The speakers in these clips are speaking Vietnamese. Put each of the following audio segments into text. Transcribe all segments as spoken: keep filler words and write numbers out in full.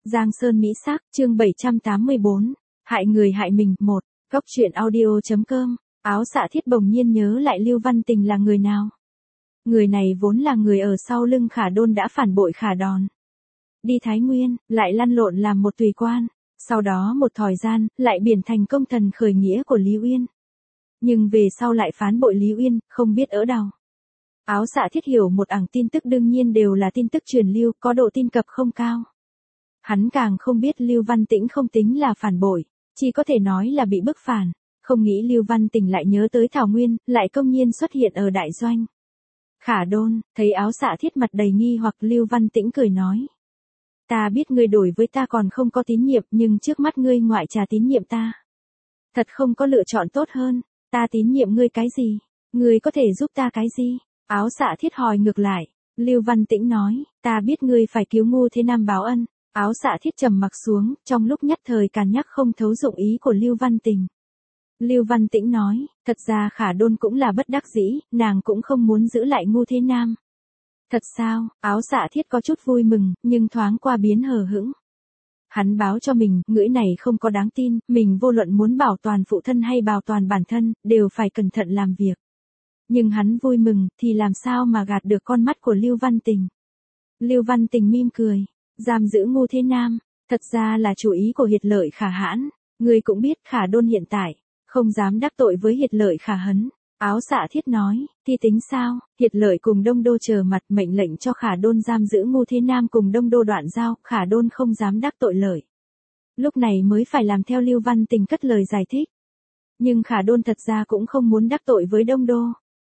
Giang Sơn Mỹ Sắc, chương bảy trăm tám mươi bốn, hại người hại mình, một, góc truyện audio.com, áo xạ thiết bỗng nhiên nhớ lại Lưu Văn Tình là người nào. Người này vốn là người ở sau lưng Khả Đôn đã phản bội Khả Đòn. Đi Thái Nguyên, lại lăn lộn làm một tùy quan, sau đó một thời gian, lại biển thành công thần khởi nghĩa của Lý Uyên. Nhưng về sau lại phán bội Lý Uyên, không biết ở đâu. Áo xạ thiết hiểu một ảng tin tức đương nhiên đều là tin tức truyền lưu, có độ tin cập không cao. Hắn càng không biết Lưu Văn Tĩnh không tính là phản bội, chỉ có thể nói là bị bức phản, không nghĩ Lưu Văn Tình lại nhớ tới Thảo Nguyên, lại công nhiên xuất hiện ở đại doanh. Khả Đôn, thấy áo xạ thiết mặt đầy nghi hoặc Lưu Văn Tĩnh cười nói. Ta biết ngươi đổi với ta còn không có tín nhiệm nhưng trước mắt ngươi ngoại trà tín nhiệm ta. Thật không có lựa chọn tốt hơn, ta tín nhiệm ngươi cái gì? Ngươi có thể giúp ta cái gì? Áo xạ thiết hỏi ngược lại, Lưu Văn Tĩnh nói, ta biết ngươi phải cứu Ngô Thế Nam báo ân. Áo xạ thiết trầm mặc xuống, trong lúc nhất thời càn nhắc không thấu dụng ý của Lưu Văn Tình. Lưu Văn Tĩnh nói, thật ra Khả Đôn cũng là bất đắc dĩ, nàng cũng không muốn giữ lại Ngô Thế Nam. Thật sao? Áo xạ thiết có chút vui mừng, nhưng thoáng qua biến hờ hững. Hắn báo cho mình, ngữ này không có đáng tin, mình vô luận muốn bảo toàn phụ thân hay bảo toàn bản thân, đều phải cẩn thận làm việc. Nhưng hắn vui mừng, thì làm sao mà gạt được con mắt của Lưu Văn Tình. Lưu Văn Tình mỉm cười, giam giữ Ngô Thế Nam, thật ra là chủ ý của Hiệt Lợi Khả Hãn, người cũng biết Khả Đôn hiện tại, không dám đắc tội với Hiệt Lợi Khả Hấn. Áo xạ thiết nói, thì tính sao, Hiệt Lợi cùng Đông Đô chờ mặt mệnh lệnh cho Khả Đôn giam giữ Ngô Thế Nam cùng Đông Đô đoạn giao, Khả Đôn không dám đắc tội Lợi. Lúc này mới phải làm theo Lưu Văn Tình cất lời giải thích. Nhưng Khả Đôn thật ra cũng không muốn đắc tội với Đông Đô.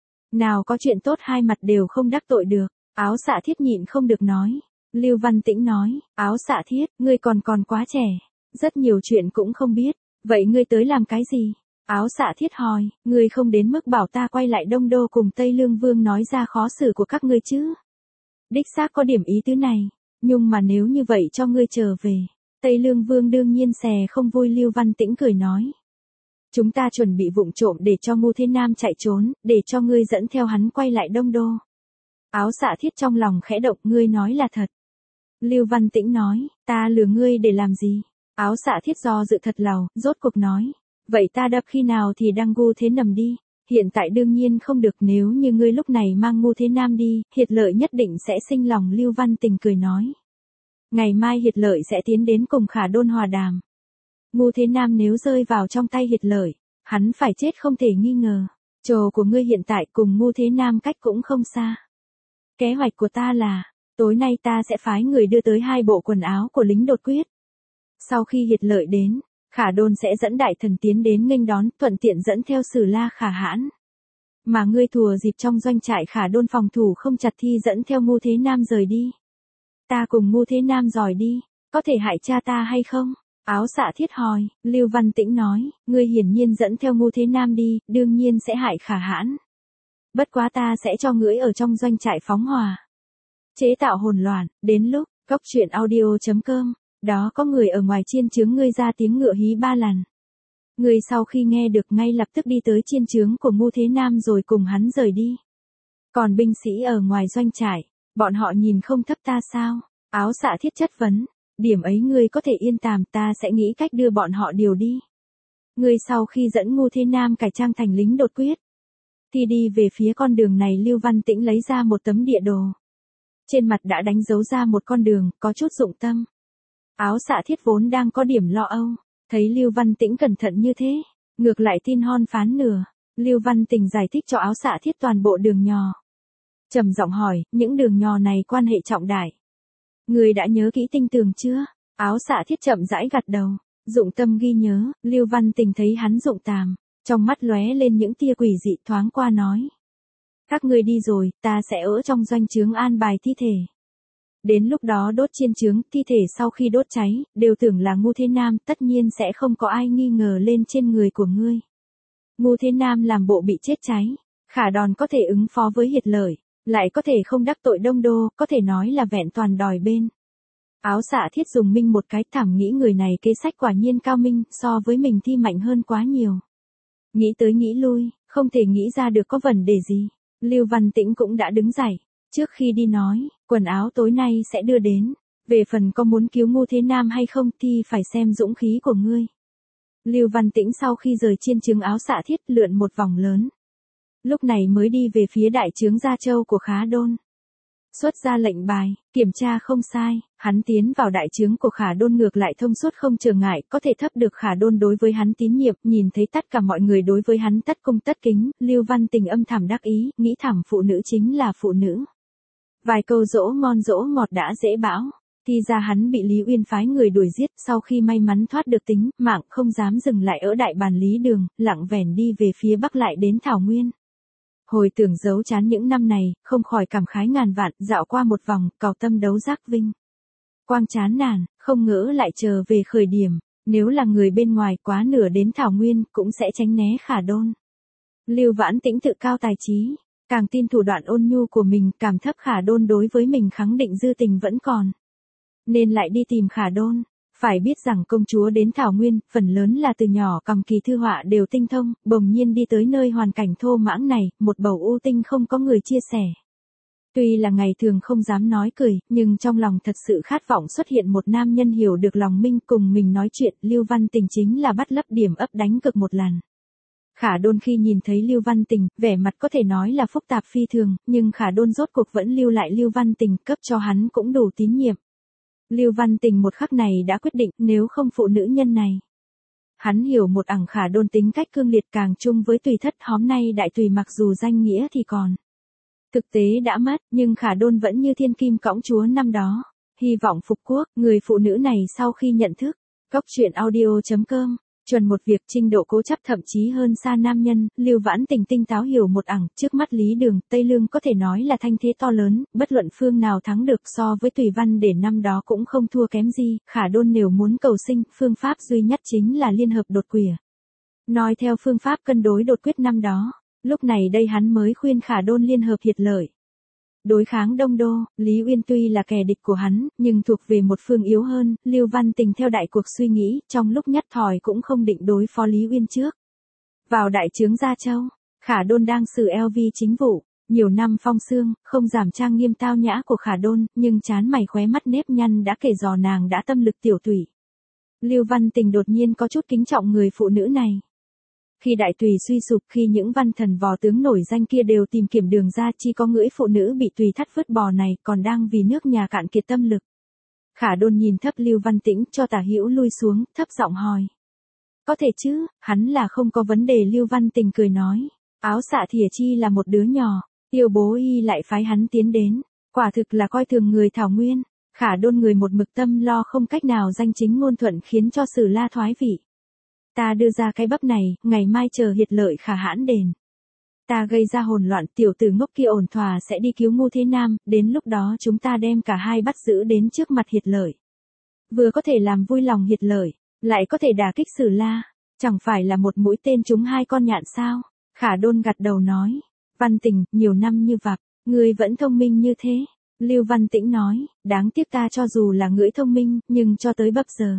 Nào có chuyện tốt hai mặt đều không đắc tội được, áo xạ thiết nhịn không được nói. Lưu Văn Tĩnh nói, áo xạ thiết, ngươi còn còn quá trẻ, rất nhiều chuyện cũng không biết, vậy ngươi tới làm cái gì? Áo xạ thiết hỏi, ngươi không đến mức bảo ta quay lại Đông Đô cùng Tây Lương Vương nói ra khó xử của các ngươi chứ? Đích xác có điểm ý tứ này, nhưng mà nếu như vậy cho ngươi trở về, Tây Lương Vương đương nhiên xè không vui. Lưu Văn Tĩnh cười nói. Chúng ta chuẩn bị vụng trộm để cho Ngô Thế Nam chạy trốn, để cho ngươi dẫn theo hắn quay lại Đông Đô. Áo xạ thiết trong lòng khẽ động, ngươi nói là thật. Lưu Văn Tĩnh nói, ta lừa ngươi để làm gì? Áo xạ thiết do dự thật lầu, rốt cuộc nói. Vậy ta đập khi nào thì đăng Ngô Thế Nằm đi, hiện tại đương nhiên không được, nếu như ngươi lúc này mang Ngô Thế Nam đi, Hiệt Lợi nhất định sẽ sinh lòng. Lưu Văn Tình cười nói. Ngày mai Hiệt Lợi sẽ tiến đến cùng Khả Đôn hòa đàm. Ngô Thế Nam nếu rơi vào trong tay Hiệt Lợi, hắn phải chết không thể nghi ngờ. Trồ của ngươi hiện tại cùng Ngô Thế Nam cách cũng không xa. Kế hoạch của ta là, tối nay ta sẽ phái người đưa tới hai bộ quần áo của lính đột quyết. Sau khi Hiệt Lợi đến, Khả Đôn sẽ dẫn đại thần tiến đến nghênh đón, thuận tiện dẫn theo Sử La Khả Hãn. Mà ngươi thùa dịp trong doanh trại Khả Đôn phòng thủ không chặt thì dẫn theo Ngô Thế Nam rời đi. Ta cùng Ngô Thế Nam dòi đi, có thể hại cha ta hay không? Áo xạ thiết hỏi, Lưu Văn Tĩnh nói, ngươi hiển nhiên dẫn theo Ngô Thế Nam đi, đương nhiên sẽ hại Khả Hãn. Bất quá ta sẽ cho ngươi ở trong doanh trại phóng hỏa. Chế tạo hỗn loạn, đến lúc, góc truyện audio.com, đó có người ở ngoài chiên trướng ngươi ra tiếng ngựa hí ba lần. Ngươi sau khi nghe được ngay lập tức đi tới chiên trướng của Ngô Thế Nam rồi cùng hắn rời đi. Còn binh sĩ ở ngoài doanh trại, bọn họ nhìn không thấp ta sao? Áo xạ thiết chất vấn, điểm ấy ngươi có thể yên tâm, ta sẽ nghĩ cách đưa bọn họ điều đi. Ngươi sau khi dẫn Ngô Thế Nam cải trang thành lính đột quyết, thì đi về phía con đường này. Lưu Văn Tĩnh lấy ra một tấm địa đồ. Trên mặt đã đánh dấu ra một con đường, có chút dụng tâm. Áo xạ thiết vốn đang có điểm lo âu, thấy Lưu Văn Tĩnh cẩn thận như thế, ngược lại tin hon phán nửa. Lưu Văn Tình giải thích cho áo xạ thiết toàn bộ đường nhỏ. Trầm giọng hỏi, những đường nhỏ này quan hệ trọng đại. Người đã nhớ kỹ tinh tường chưa? Áo xạ thiết chậm rãi gật đầu, dụng tâm ghi nhớ. Lưu Văn Tình thấy hắn dụng tàm, trong mắt lóe lên những tia quỷ dị, thoáng qua nói. Các ngươi đi rồi, ta sẽ ở trong doanh trướng an bài thi thể. Đến lúc đó đốt chiên trướng, thi thể sau khi đốt cháy, đều tưởng là Ngô Thế Nam, tất nhiên sẽ không có ai nghi ngờ lên trên người của ngươi. Ngô Thế Nam làm bộ bị chết cháy, Khả Đòn có thể ứng phó với Hiệt Lợi, lại có thể không đắc tội Đông Đô, có thể nói là vẹn toàn đòi bên. Áo xạ thiết dùng minh một cái, thẳng nghĩ người này kế sách quả nhiên cao minh, so với mình thi mạnh hơn quá nhiều. Nghĩ tới nghĩ lui, không thể nghĩ ra được có vấn đề gì. Lưu Văn Tĩnh cũng đã đứng dậy, trước khi đi nói, quần áo tối nay sẽ đưa đến, Về phần có muốn cứu Ngô Thế Nam hay không thì phải xem dũng khí của ngươi. Lưu Văn Tĩnh sau khi rời chiên trứng áo xạ thiết lượn một vòng lớn. Lúc này mới đi về phía đại trướng Gia Châu của Khá Đôn. Xuất ra lệnh bài, kiểm tra không sai, hắn tiến vào đại trướng của Khả Đôn ngược lại thông suốt không trở ngại, có thể thấp được Khả Đôn đối với hắn tín nhiệm, nhìn thấy tất cả mọi người đối với hắn tất cung tất kính, Lưu Văn Tình âm thầm đắc ý, nghĩ thẳng phụ nữ chính là phụ nữ. Vài câu dỗ ngon dỗ ngọt đã dễ bão, thì ra hắn bị Lý Uyên phái người đuổi giết, sau khi may mắn thoát được tính mạng không dám dừng lại ở đại bàn Lý Đường, lặng vẻn đi về phía bắc lại đến Thảo Nguyên. Hồi tưởng giấu chán những năm này, không khỏi cảm khái ngàn vạn, dạo qua một vòng, cầu tâm đấu giác vinh. Quang chán nản, không ngỡ lại chờ về khởi điểm, nếu là người bên ngoài quá nửa đến Thảo Nguyên, cũng sẽ tránh né Khả Đôn. Lưu Vãn Tĩnh tự cao tài trí, càng tin thủ đoạn ôn nhu của mình, cảm thấp Khả Đôn đối với mình khẳng định dư tình vẫn còn. Nên lại đi tìm Khả Đôn. Phải biết rằng công chúa đến Thảo Nguyên, phần lớn là từ nhỏ cầm kỳ thư họa đều tinh thông, bỗng nhiên đi tới nơi hoàn cảnh thô mãng này, một bầu u tinh không có người chia sẻ. Tuy là ngày thường không dám nói cười, nhưng trong lòng thật sự khát vọng xuất hiện một nam nhân hiểu được lòng mình cùng mình nói chuyện, Lưu Văn Tình chính là bắt lấp điểm ấp đánh cực một lần. Khả Đôn khi nhìn thấy Lưu Văn Tình, vẻ mặt có thể nói là phức tạp phi thường, nhưng Khả Đôn rốt cuộc vẫn lưu lại Lưu Văn Tình, cấp cho hắn cũng đủ tín nhiệm. Lưu Văn Tình một khắc này đã quyết định nếu không phụ nữ nhân này. Hắn hiểu một ẳng Khả Đôn tính cách cương liệt càng chung với tùy thất hôm nay đại tùy mặc dù danh nghĩa thì còn. Thực tế đã mất, nhưng Khả Đôn vẫn như thiên kim cõng chúa năm đó. Hy vọng phục quốc, người phụ nữ này sau khi nhận thức. Góc truyện audio chấm com chuẩn một việc trình độ cố chấp thậm chí hơn xa nam nhân, Lưu Vãn Tình tinh táo hiểu một ẳng, trước mắt Lý Đường, Tây Lương có thể nói là thanh thế to lớn, bất luận phương nào thắng được so với Tùy Văn để năm đó cũng không thua kém gì, Khả Đôn nếu muốn cầu sinh, phương pháp duy nhất chính là liên hợp đột quỷ. Nói theo phương pháp cân đối đột quyết năm đó, lúc này đây hắn mới khuyên Khả Đôn liên hợp hiệt lợi. Đối kháng Đông Đô, Lý Uyên tuy là kẻ địch của hắn, nhưng thuộc về một phương yếu hơn, Lưu Văn Tình theo đại cuộc suy nghĩ, trong lúc nhất thời cũng không định đối phó Lý Uyên trước. Vào đại trướng Gia Châu, Khả Đôn đang xử eo vi chính vụ, nhiều năm phong sương, không giảm trang nghiêm tao nhã của Khả Đôn, nhưng trán mày khóe mắt nếp nhăn đã kể dò nàng đã tâm lực tiểu tủy. Lưu Văn Tình đột nhiên có chút kính trọng người phụ nữ này. Khi đại tùy suy sụp, khi những văn thần vò tướng nổi danh kia đều tìm kiếm đường ra, chỉ có ngưỡi phụ nữ bị tùy thắt vứt bò này còn đang vì nước nhà cạn kiệt tâm lực. Khả Đôn nhìn thấp Lưu Văn Tĩnh cho Tả Hữu lui xuống, thấp giọng hỏi. Có thể chứ, hắn là không có vấn đề. Lưu Văn Tình cười nói. Áo xạ thìa chi là một đứa nhỏ, yêu bố y lại phái hắn tiến đến. Quả thực là coi thường người Thảo Nguyên. Khả Đôn người một mực tâm lo không cách nào danh chính ngôn thuận khiến cho Sử La thoái vị. Ta đưa ra cái bắp này, ngày mai chờ hiệt lợi khả hãn đền. Ta gây ra hỗn loạn, tiểu tử ngốc kia ổn thỏa sẽ đi cứu Ngô Thế Nam, đến lúc đó chúng ta đem cả hai bắt giữ đến trước mặt hiệt lợi. Vừa có thể làm vui lòng hiệt lợi, lại có thể đả kích Sử La, chẳng phải là một mũi tên trúng hai con nhạn sao? Khả Đôn gật đầu nói, Văn Tình, nhiều năm như vạc, ngươi vẫn thông minh như thế. Lưu Văn Tĩnh nói, đáng tiếc ta cho dù là ngưỡi thông minh, nhưng cho tới bấp giờ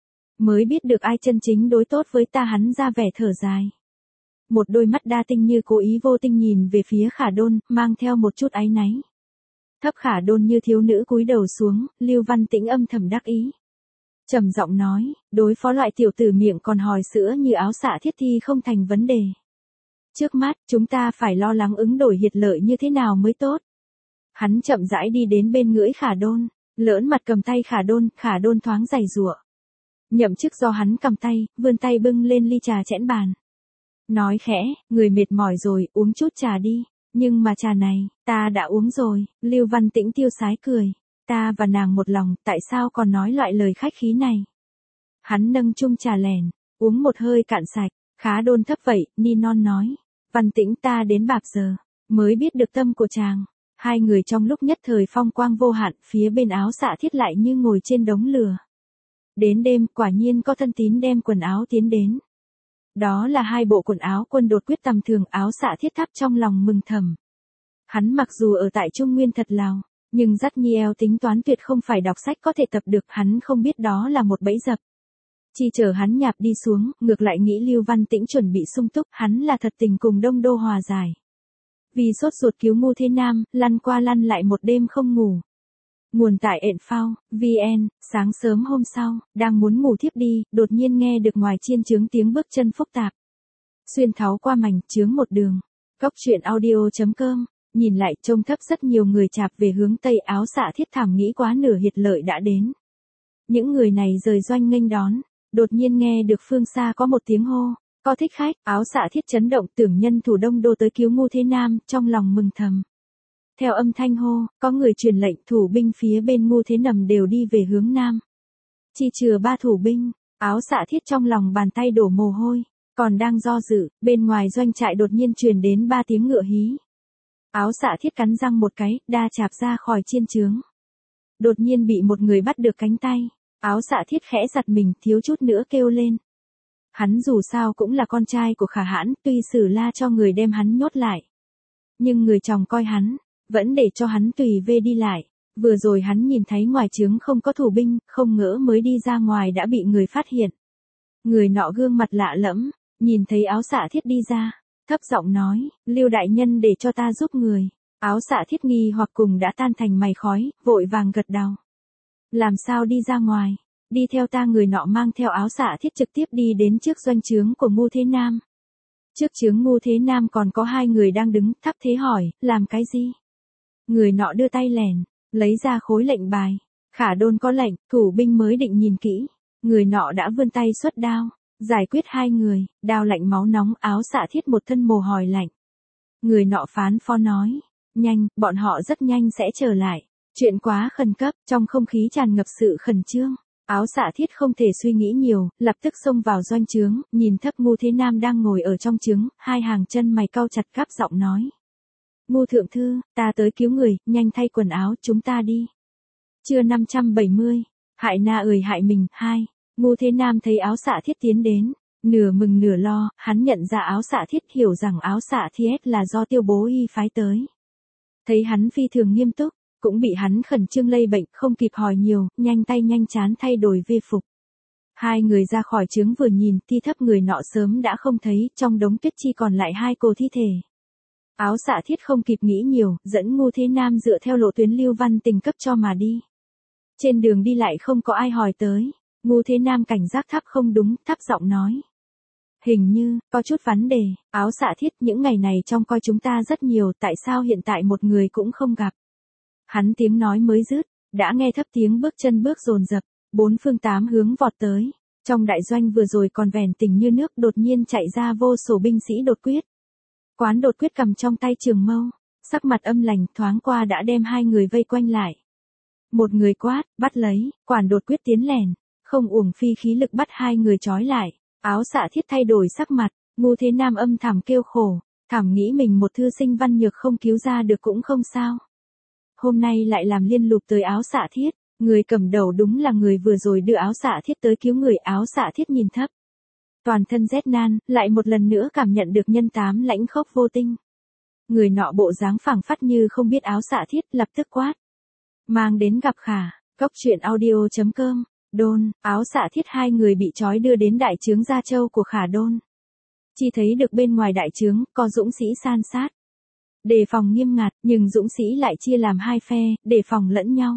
mới biết được ai chân chính đối tốt với ta. Hắn ra vẻ thở dài. Một đôi mắt đa tinh như cố ý vô tình nhìn về phía Khả Đôn, mang theo một chút áy náy. Thấp Khả Đôn như thiếu nữ cúi đầu xuống, Lưu Văn Tĩnh âm thầm đắc ý. Trầm giọng nói, đối phó loại tiểu tử miệng còn hòi sữa như áo xạ thiết thì không thành vấn đề. Trước mắt, chúng ta phải lo lắng ứng đổi hiệt lợi như thế nào mới tốt. Hắn chậm rãi đi đến bên ngưỡi Khả Đôn, lỡn mặt cầm tay Khả Đôn, Khả Đôn thoáng giày giụa. Nhậm chức do hắn cầm tay, vươn tay bưng lên ly trà chẽn bàn. Nói khẽ, người mệt mỏi rồi, uống chút trà đi. Nhưng mà trà này, ta đã uống rồi. Lưu Văn Tĩnh tiêu sái cười. Ta và nàng một lòng, tại sao còn nói loại lời khách khí này? Hắn nâng chung trà lèn, uống một hơi cạn sạch. Khá Đôn thấp vậy, ni non nói. Văn Tĩnh, ta đến bạc giờ mới biết được tâm của chàng. Hai người trong lúc nhất thời phong quang vô hạn, phía bên áo xạ thiết lại như ngồi trên đống lửa. Đến đêm, quả nhiên có thân tín đem quần áo tiến đến. Đó là hai bộ quần áo quân đột quyết tầm thường. Áo xạ thiết thắp trong lòng mừng thầm. Hắn mặc dù ở tại Trung Nguyên thật Lào, nhưng dắt nhi eo tính toán tuyệt không phải đọc sách có thể tập được. Hắn không biết đó là một bẫy dập. Chỉ chờ hắn nhạp đi xuống, ngược lại nghĩ Lưu Văn Tĩnh chuẩn bị sung túc. Hắn là thật tình cùng Đông Đô hòa giải. Vì sốt ruột cứu Ngô Thế Nam, lăn qua lăn lại một đêm không ngủ. Nguồn tại Enfao, vê en, sáng sớm hôm sau, đang muốn ngủ thiếp đi, đột nhiên nghe được ngoài chiên trướng tiếng bước chân phức tạp. Xuyên tháo qua mảnh trướng một đường. Cốc truyện audio.com, nhìn lại trông thấp rất nhiều người chạp về hướng tây, áo xạ thiết thảm nghĩ quá nửa hiệt lợi đã đến. Những người này rời doanh nghênh đón, đột nhiên nghe được phương xa có một tiếng hô, có thích khách, áo xạ thiết chấn động, tưởng nhân thủ đông đô tới cứu Ngô Thế Nam, trong lòng mừng thầm. Theo âm thanh hô, có người truyền lệnh thủ binh phía bên Ngô Thế Nằm đều đi về hướng nam. Chỉ chừa ba thủ binh, áo xạ thiết trong lòng bàn tay đổ mồ hôi, còn đang do dự, bên ngoài doanh trại đột nhiên truyền đến ba tiếng ngựa hí. Áo xạ thiết cắn răng một cái, đa chạp ra khỏi chiên trướng. Đột nhiên bị một người bắt được cánh tay, áo xạ thiết khẽ giật mình, thiếu chút nữa kêu lên. Hắn dù sao cũng là con trai của Khả Hãn, tuy Sử La cho người đem hắn nhốt lại. Nhưng người chồng coi hắn, vẫn để cho hắn tùy về đi lại. Vừa rồi hắn nhìn thấy ngoài trướng không có thủ binh, không ngỡ mới đi ra ngoài đã bị người phát hiện. Người nọ gương mặt lạ lẫm, nhìn thấy áo xạ thiết đi ra, thấp giọng nói, Lưu đại nhân để cho ta giúp người. Áo xạ thiết nghi hoặc cùng đã tan thành mày khói, vội vàng gật đầu. Làm sao đi ra ngoài? Đi theo ta. Người nọ mang theo áo xạ thiết trực tiếp đi đến trước doanh trướng của Ngô Thế Nam. Trước trướng Ngô Thế Nam còn có hai người đang đứng, thấp thế hỏi, làm cái gì? Người nọ đưa tay lèn, lấy ra khối lệnh bài. Khả Đôn có lệnh, thủ binh mới định nhìn kỹ. Người nọ đã vươn tay xuất đao, giải quyết hai người, đao lạnh máu nóng, áo xạ thiết một thân mồ hôi lạnh. Người nọ phán phó nói, nhanh, bọn họ rất nhanh sẽ trở lại. Chuyện quá khẩn cấp, trong không khí tràn ngập sự khẩn trương. Áo xạ thiết không thể suy nghĩ nhiều, lập tức xông vào doanh trướng, nhìn thấp Ngô Thế Nam đang ngồi ở trong trướng, hai hàng chân mày cau chặt, gấp giọng nói. Ngô thượng thư, ta tới cứu người, nhanh thay quần áo, chúng ta đi. Chương năm trăm bảy mươi, hại na ơi hại mình, hai. Ngô Thế Nam thấy áo xạ thiết tiến đến, nửa mừng nửa lo, hắn nhận ra áo xạ thiết, hiểu rằng áo xạ thiết là do Tiêu Bố Y phái tới. Thấy hắn phi thường nghiêm túc, cũng bị hắn khẩn trương lây bệnh, không kịp hỏi nhiều, nhanh tay nhanh chán thay đổi về phục. Hai người ra khỏi trướng vừa nhìn, thi thấp người nọ sớm đã không thấy, trong đống tuyết chỉ còn lại hai cô thi thể. Áo xạ thiết không kịp nghĩ nhiều, dẫn Ngô Thế Nam dựa theo lộ tuyến Lưu Văn Tình cấp cho mà đi. Trên đường đi lại không có ai hỏi tới, Ngô Thế Nam cảnh giác thấp không đúng, thấp giọng nói. Hình như, có chút vấn đề, áo xạ thiết, những ngày này trong coi chúng ta rất nhiều, tại sao hiện tại một người cũng không gặp. Hắn tiếng nói mới dứt, đã nghe thấp tiếng bước chân bước dồn dập, bốn phương tám hướng vọt tới. Trong đại doanh vừa rồi còn vẻn tình như nước, đột nhiên chạy ra vô số binh sĩ đột quyết. Quán đột quyết cầm trong tay trường mâu, sắc mặt âm lành, thoáng qua đã đem hai người vây quanh lại. Một người quát, bắt lấy, quản đột quyết tiến lèn, không uổng phi khí lực bắt hai người trói lại. Áo xạ thiết thay đổi sắc mặt, Ngô Thế Nam âm thầm kêu khổ, thầm nghĩ mình một thư sinh văn nhược không cứu ra được cũng không sao. Hôm nay lại làm liên lụy tới áo xạ thiết, người cầm đầu đúng là người vừa rồi đưa áo xạ thiết tới cứu người. Áo xạ thiết nhìn thấp, toàn thân rét nan, lại một lần nữa cảm nhận được nhân tám lãnh khốc vô tinh. Người nọ bộ dáng phảng phất như không biết áo xạ thiết, lập tức quát. Mang đến gặp Khả, cốc truyện audio.com, Đôn, áo xạ thiết hai người bị trói đưa đến đại trướng Gia Châu của Khả Đôn. Chỉ thấy được bên ngoài đại trướng, có dũng sĩ san sát. Đề phòng nghiêm ngặt, nhưng dũng sĩ lại chia làm hai phe, đề phòng lẫn nhau.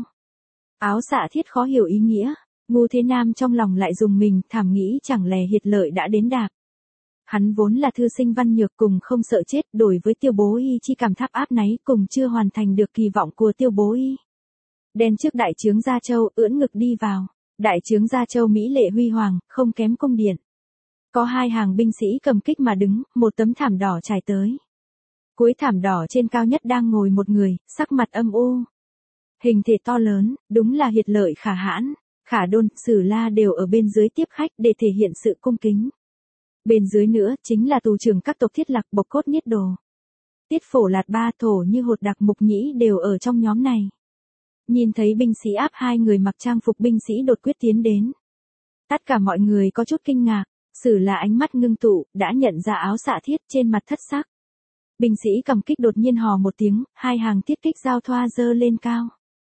Áo xạ thiết khó hiểu ý nghĩa, Ngô Thế Nam trong lòng lại dùng mình, thảm nghĩ chẳng lẽ hiệt lợi đã đến đạp. Hắn vốn là thư sinh văn nhược cùng không sợ chết, đổi với Tiêu Bố Y chi cảm tháp áp náy cùng chưa hoàn thành được kỳ vọng của Tiêu Bố Y. Đen trước đại trướng Gia Châu, ưỡn ngực đi vào. Đại trướng Gia Châu mỹ lệ huy hoàng, không kém cung điện. Có hai hàng binh sĩ cầm kích mà đứng, một tấm thảm đỏ trải tới. Cuối thảm đỏ trên cao nhất đang ngồi một người, sắc mặt âm u. Hình thể to lớn, đúng là hiệt lợi Khả Hãn, Khả Đôn, Sử La đều ở bên dưới tiếp khách để thể hiện sự cung kính. Bên dưới nữa, chính là tù trưởng các tộc Thiết Lạc, Bộc Cốt Niết Đồ. Tiết Phổ Lạt Ba Thổ như Hột Đặc Mục Nhĩ đều ở trong nhóm này. Nhìn thấy binh sĩ áp hai người mặc trang phục binh sĩ đột quyết tiến đến. Tất cả mọi người có chút kinh ngạc, Sử La ánh mắt ngưng tụ, đã nhận ra áo xạ thiết, trên mặt thất sắc. Binh sĩ cầm kích đột nhiên hò một tiếng, hai hàng thiết kích giao thoa dơ lên cao.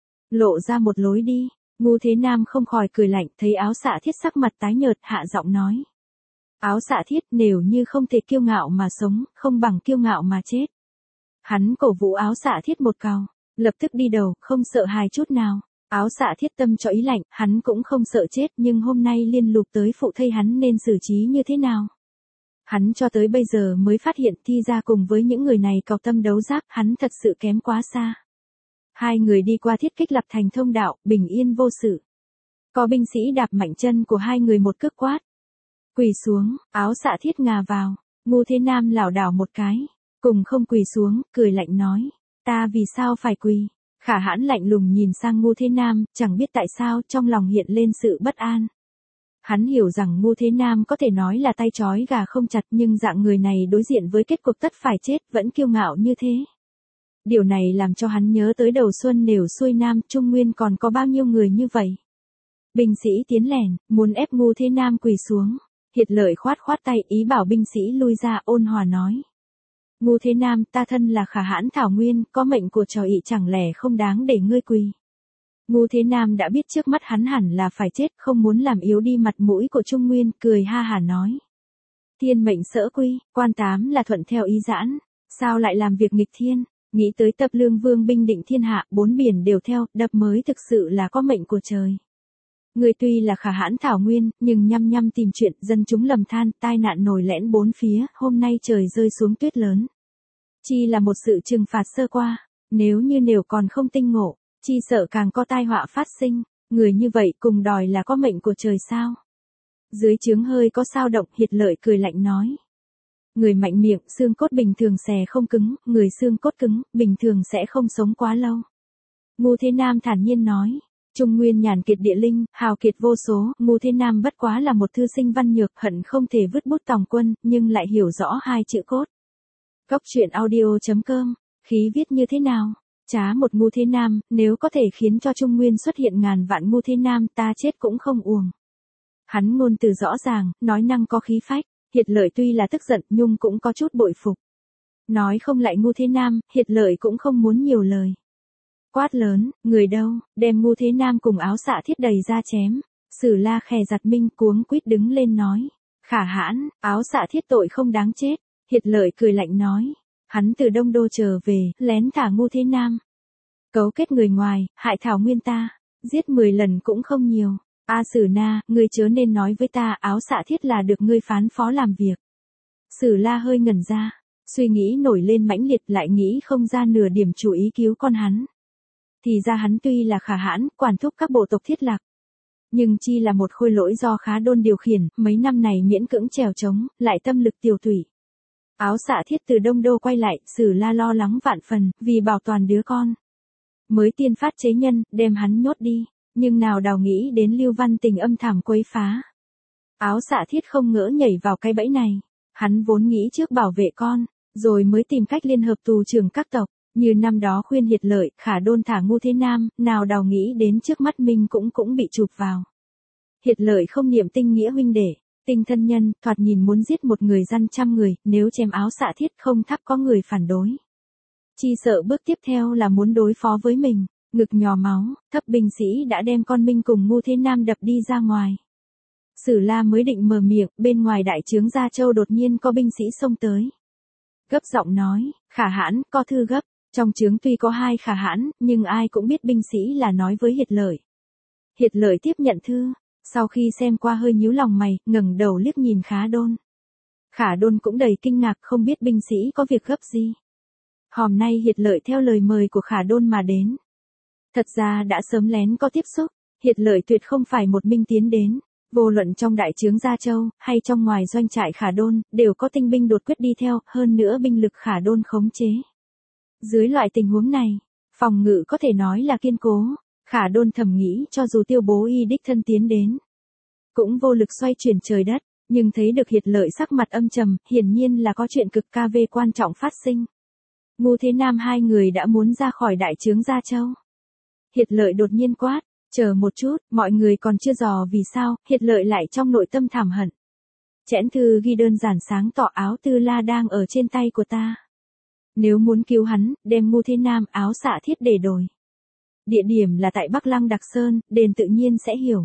Lộ ra một lối đi, Ngô Thế Nam không khỏi cười lạnh, thấy áo xạ thiết sắc mặt tái nhợt, hạ giọng nói. Áo xạ thiết, nếu như không thể kiêu ngạo mà sống, không bằng kiêu ngạo mà chết. Hắn cổ vũ áo xạ thiết một cào, lập tức đi đầu, không sợ hài chút nào. Áo Xạ Thiết tâm cho ý lạnh, hắn cũng không sợ chết, nhưng hôm nay liên lục tới phụ thây hắn nên xử trí như thế nào? Hắn cho tới bây giờ mới phát hiện thi ra cùng với những người này cọc tâm đấu giác, hắn thật sự kém quá xa. Hai người đi qua thiết kích lập thành thông đạo, bình yên vô sự. Có binh sĩ đạp mạnh chân của hai người một cước quát. Quỳ xuống, Áo Xạ Thiết ngà vào, Ngu Thế Nam lảo đảo một cái, cùng không quỳ xuống, cười lạnh nói, ta vì sao phải quỳ? Khả Hãn lạnh lùng nhìn sang Ngu Thế Nam, chẳng biết tại sao trong lòng hiện lên sự bất an. Hắn hiểu rằng Ngu Thế Nam có thể nói là tay trói gà không chặt, nhưng dạng người này đối diện với kết cục tất phải chết vẫn kiêu ngạo như thế. Điều này làm cho hắn nhớ tới đầu xuân nều xuôi Nam Trung Nguyên còn có bao nhiêu người như vậy. Binh sĩ tiến lẻn, muốn ép Ngu Thế Nam quỳ xuống. Hiệt Lợi khoát khoát tay ý bảo binh sĩ lui ra, ôn hòa nói. Ngu Thế Nam, ta thân là Khả Hãn Thảo Nguyên, có mệnh của trò ị chẳng lẽ không đáng để ngươi quỳ. Ngu Thế Nam đã biết trước mắt hắn hẳn là phải chết, không muốn làm yếu đi mặt mũi của Trung Nguyên, cười ha hả nói. Thiên mệnh sở quy, quan tám là thuận theo ý giãn, sao lại làm việc nghịch thiên, nghĩ tới Tập Lương Vương binh định thiên hạ, bốn biển đều theo, đập mới thực sự là có mệnh của trời. Người tuy là Khả Hãn Thảo Nguyên, nhưng nhăm nhăm tìm chuyện, dân chúng lầm than, tai nạn nổi lẽn bốn phía, hôm nay trời rơi xuống tuyết lớn. Chi là một sự trừng phạt sơ qua, nếu như nếu còn không tinh ngộ, chi sợ càng có tai họa phát sinh, người như vậy cùng đòi là có mệnh của trời sao. Dưới trướng hơi có sao động, Hiệt Lợi cười lạnh nói. Người mạnh miệng, xương cốt bình thường xè không cứng, người xương cốt cứng, bình thường sẽ không sống quá lâu. Ngu Thế Nam thản nhiên nói. Trung Nguyên nhàn kiệt địa linh, hào kiệt vô số, Ngu Thế Nam bất quá là một thư sinh văn nhược, hận không thể vứt bút tòng quân, nhưng lại hiểu rõ hai chữ cốt. Góc truyện audio chấm com, khí viết như thế nào? Trá một Ngu Thế Nam, nếu có thể khiến cho Trung Nguyên xuất hiện ngàn vạn Ngu Thế Nam, ta chết cũng không uổng. Hắn ngôn từ rõ ràng, nói năng có khí phách, Hiệt Lợi tuy là tức giận, nhưng cũng có chút bội phục. Nói không lại Ngu Thế Nam, Hiệt Lợi cũng không muốn nhiều lời. Quát lớn, người đâu, đem Ngu Thế Nam cùng Áo Xạ Thiết đầy ra chém. Sử La khè giặt minh cuống quýt đứng lên nói. Khả Hãn, Áo Xạ Thiết tội không đáng chết. Hiệt Lợi cười lạnh nói. Hắn từ Đông Đô trở về, lén thả Ngu Thế Nam. Cấu kết người ngoài, hại Thảo Nguyên ta. Giết mười lần cũng không nhiều. A Sử Na, ngươi chớ nên nói với ta Áo Xạ Thiết là được ngươi phán phó làm việc. Sử La hơi ngẩn ra. Suy nghĩ nổi lên mãnh liệt, lại nghĩ không ra nửa điểm chú ý cứu con hắn. Thì ra hắn tuy là Khả Hãn, quản thúc các bộ tộc Thiết Lạc. Nhưng chi là một khôi lỗi do Khá Đôn điều khiển, mấy năm này miễn cưỡng trèo trống, lại tâm lực tiều tụy. Áo Xạ Thiết từ Đông Đô quay lại, Sử La lo lắng vạn phần, vì bảo toàn đứa con. Mới tiên phát chế nhân, đem hắn nhốt đi, nhưng nào đào nghĩ đến Lưu Văn Tình âm thầm quấy phá. Áo Xạ Thiết không ngỡ nhảy vào cái bẫy này, hắn vốn nghĩ trước bảo vệ con, rồi mới tìm cách liên hợp tù trưởng các tộc. Như năm đó khuyên Hiệt Lợi, Khả Đôn thả Ngu Thế Nam, nào đào nghĩ đến trước mắt mình cũng cũng bị chụp vào. Hiệt Lợi không niệm tinh nghĩa huynh đệ, tinh thân nhân, thoạt nhìn muốn giết một người dân trăm người, nếu chém Áo Xạ Thiết không thắc có người phản đối. Chi sợ bước tiếp theo là muốn đối phó với mình, ngực nhò máu, thấp binh sĩ đã đem con Minh cùng Ngu Thế Nam đập đi ra ngoài. Sử La mới định mở miệng, bên ngoài đại trướng Gia Châu đột nhiên có binh sĩ xông tới. Gấp giọng nói, Khả Hãn, có thư gấp. Trong trướng tuy có hai Khả Hãn, nhưng ai cũng biết binh sĩ là nói với Hiệt Lợi. Hiệt Lợi tiếp nhận thư, sau khi xem qua hơi nhíu lòng mày, ngẩng đầu liếc nhìn Khá Đôn. Khả Đôn cũng đầy kinh ngạc không biết binh sĩ có việc gấp gì. Hôm nay Hiệt Lợi theo lời mời của Khả Đôn mà đến. Thật ra đã sớm lén có tiếp xúc, Hiệt Lợi tuyệt không phải một mình tiến đến. Vô luận trong đại trướng Gia Châu, hay trong ngoài doanh trại Khả Đôn, đều có tinh binh đột quyết đi theo, hơn nữa binh lực Khả Đôn khống chế. Dưới loại tình huống này, phòng ngự có thể nói là kiên cố, Khả Đôn thầm nghĩ cho dù Tiêu Bố Y đích thân tiến đến, cũng vô lực xoay chuyển trời đất, nhưng thấy được Hiệt Lợi sắc mặt âm trầm, hiển nhiên là có chuyện cực ca về quan trọng phát sinh. Ngu Thế Nam hai người đã muốn ra khỏi đại trướng Gia Châu. Hiệt Lợi đột nhiên quát, chờ một chút, mọi người còn chưa dò vì sao, Hiệt Lợi lại trong nội tâm thảm hận. Chẽn thư ghi đơn giản sáng tỏ Áo Tư La đang ở trên tay của ta. Nếu muốn cứu hắn, đem Ngu Thế Nam Áo Xạ Thiết để đổi. Địa điểm là tại Bắc Lăng Đặc Sơn, đền tự nhiên sẽ hiểu.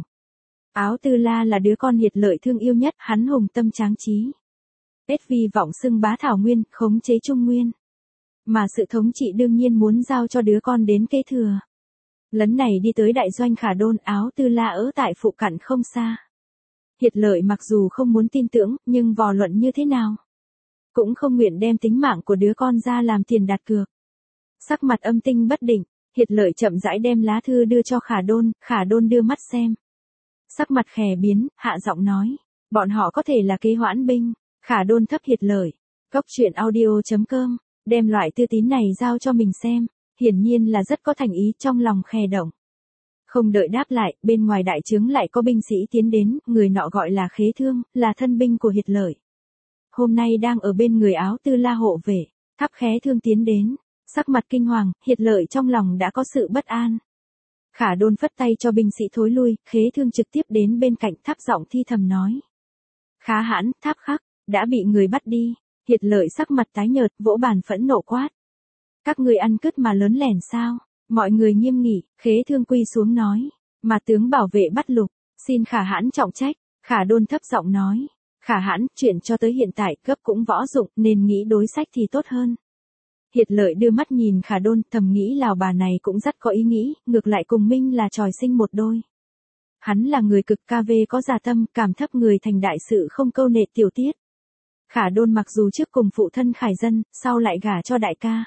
Áo Tư La là đứa con Hiệt Lợi thương yêu nhất, hắn hùng tâm tráng trí. Hết vi vọng xưng bá Thảo Nguyên, khống chế Trung Nguyên. Mà sự thống trị đương nhiên muốn giao cho đứa con đến kế thừa. Lấn này đi tới đại doanh Khả Đôn, Áo Tư La ở tại phụ cận không xa. Hiệt Lợi mặc dù không muốn tin tưởng, nhưng vò luận như thế nào? Cũng không nguyện đem tính mạng của đứa con ra làm tiền đặt cược. Sắc mặt âm tinh bất định, Hiệt Lợi chậm rãi đem lá thư đưa cho Khả Đôn, Khả Đôn đưa mắt xem. Sắc mặt khè biến, hạ giọng nói, bọn họ có thể là kế hoãn binh. Khả Đôn thấp Hiệt Lợi. Cốc truyện audio chấm com, đem loại thư tín này giao cho mình xem, hiển nhiên là rất có thành ý, trong lòng khè động. Không đợi đáp lại, bên ngoài đại trướng lại có binh sĩ tiến đến, người nọ gọi là Khế Thương, là thân binh của Hiệt Lợi. Hôm nay đang ở bên người Áo Tư La hộ vệ, Tháp Khế Thương tiến đến, sắc mặt kinh hoàng, Hiệt Lợi trong lòng đã có sự bất an. Khả Đôn phất tay cho binh sĩ thối lui, Khế Thương trực tiếp đến bên cạnh Tháp giọng thi thầm nói. Khá hãn, Tháp khắc, đã bị người bắt đi. Hiệt Lợi sắc mặt tái nhợt, vỗ bàn phẫn nộ quát. Các ngươi ăn cứt mà lớn lẻn sao? Mọi người nghiêm nghị, Khế Thương quy xuống nói. Mà tướng bảo vệ bắt Lục, xin Khả hãn trọng trách. Khả Đôn thấp giọng nói. Khả hãn, chuyện cho tới hiện tại cấp cũng võ dụng nên nghĩ đối sách thì tốt hơn. Hiệt Lợi đưa mắt nhìn Khả Đôn, thầm nghĩ lào bà này cũng rất có ý nghĩ, ngược lại cùng Minh là tròi sinh một đôi. Hắn là người cực ca vê có gia tâm, cảm thấp người thành đại sự không câu nệ tiểu tiết. Khả Đôn mặc dù trước cùng phụ thân Khải Dân, sau lại gả cho đại ca.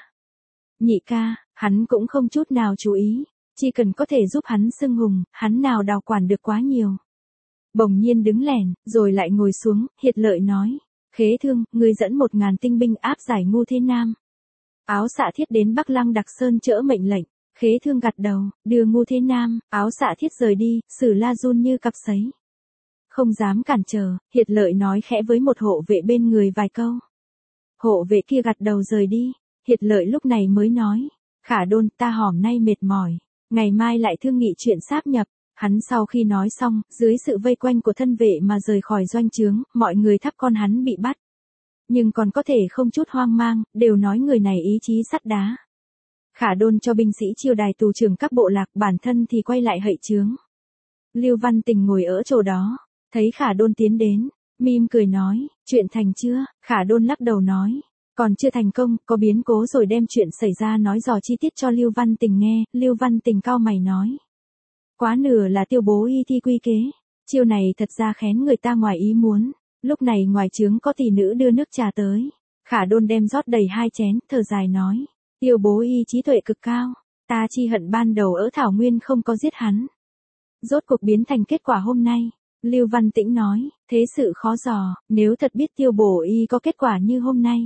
Nhị ca, hắn cũng không chút nào chú ý, chỉ cần có thể giúp hắn xưng hùng, hắn nào đào quản được quá nhiều. Bỗng nhiên đứng lẻn, rồi lại ngồi xuống, Hiệt Lợi nói. Khế Thương, ngươi dẫn một ngàn tinh binh áp giải Ngu Thế Nam. Áo Xạ Thiết đến Bắc Lăng Đặc Sơn chỡ mệnh lệnh. Khế Thương gật đầu, đưa Ngu Thế Nam, Áo Xạ Thiết rời đi, Sử La run như cặp sấy. Không dám cản trở, Hiệt Lợi nói khẽ với một hộ vệ bên người vài câu. Hộ vệ kia gật đầu rời đi, Hiệt Lợi lúc này mới nói. Khả Đôn, ta hòm nay mệt mỏi, ngày mai lại thương nghị chuyện sáp nhập. Hắn sau khi nói xong, dưới sự vây quanh của thân vệ mà rời khỏi doanh trướng, mọi người thắp con hắn bị bắt. Nhưng còn có thể không chút hoang mang, đều nói người này ý chí sắt đá. Khả Đôn cho binh sĩ chiêu đài tù trưởng các bộ lạc, bản thân thì quay lại hậy trướng. Lưu Văn Tình ngồi ở chỗ đó, thấy Khả Đôn tiến đến, mỉm cười nói, chuyện thành chưa? Khả Đôn lắc đầu nói, còn chưa thành công, có biến cố rồi đem chuyện xảy ra nói dò chi tiết cho Lưu Văn Tình nghe. Lưu Văn Tình cau mày nói, quá nửa là Tiêu Bố Y thi quy kế, chiêu này thật ra khén người ta ngoài ý muốn. Lúc này ngoài trướng có tỷ nữ đưa nước trà tới, Khả Đôn đem rót đầy hai chén, thở dài nói, Tiêu Bố Y trí tuệ cực cao, ta chi hận ban đầu ở Thảo Nguyên không có giết hắn. Rốt cuộc biến thành kết quả hôm nay. Lưu Văn Tĩnh nói, thế sự khó dò, nếu thật biết Tiêu Bố Y có kết quả như hôm nay,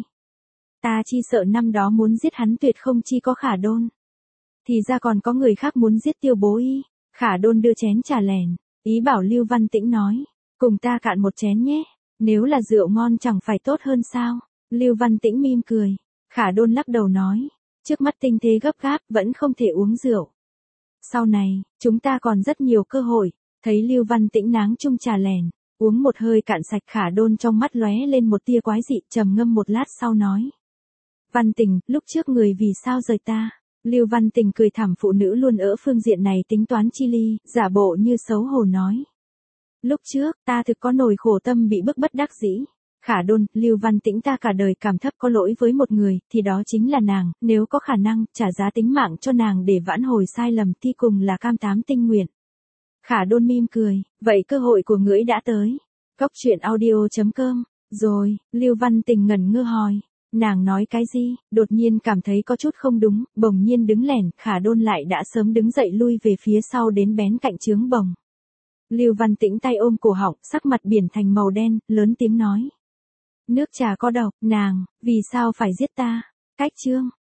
ta chi sợ năm đó muốn giết hắn tuyệt không chi có Khả Đôn. Thì ra còn có người khác muốn giết Tiêu Bố Y. Khả Đôn đưa chén trà lèn, ý bảo Lưu Văn Tĩnh nói, cùng ta cạn một chén nhé, nếu là rượu ngon chẳng phải tốt hơn sao? Lưu Văn Tĩnh mỉm cười, Khả Đôn lắc đầu nói, trước mắt tình thế gấp gáp vẫn không thể uống rượu. Sau này, chúng ta còn rất nhiều cơ hội. Thấy Lưu Văn Tĩnh náng chung trà lèn, uống một hơi cạn sạch, Khả Đôn trong mắt lóe lên một tia quái dị, trầm ngâm một lát sau nói. Văn Tình, lúc trước người vì sao rời ta? Lưu Văn Tình cười thảm, phụ nữ luôn ở phương diện này tính toán chi ly, giả bộ như xấu hổ nói. Lúc trước, ta thực có nỗi khổ tâm bị bức bất đắc dĩ. Khả Đôn, Lưu Văn Tĩnh ta cả đời cảm thấp có lỗi với một người, thì đó chính là nàng, nếu có khả năng, trả giá tính mạng cho nàng để vãn hồi sai lầm thì cùng là cam tám tinh nguyện. Khả Đôn mỉm cười, vậy cơ hội của ngươi đã tới. Cốc truyện audio chấm com, rồi, Lưu Văn Tình ngẩn ngơ hỏi, nàng nói cái gì, đột nhiên cảm thấy có chút không đúng, bỗng nhiên đứng lẻn, Khả Đôn lại đã sớm đứng dậy lui về phía sau đến bén cạnh trướng bồng. Lưu Văn Tĩnh tay ôm cổ họng, sắc mặt biển thành màu đen, lớn tiếng nói. Nước trà có độc, nàng, vì sao phải giết ta? Cách chương.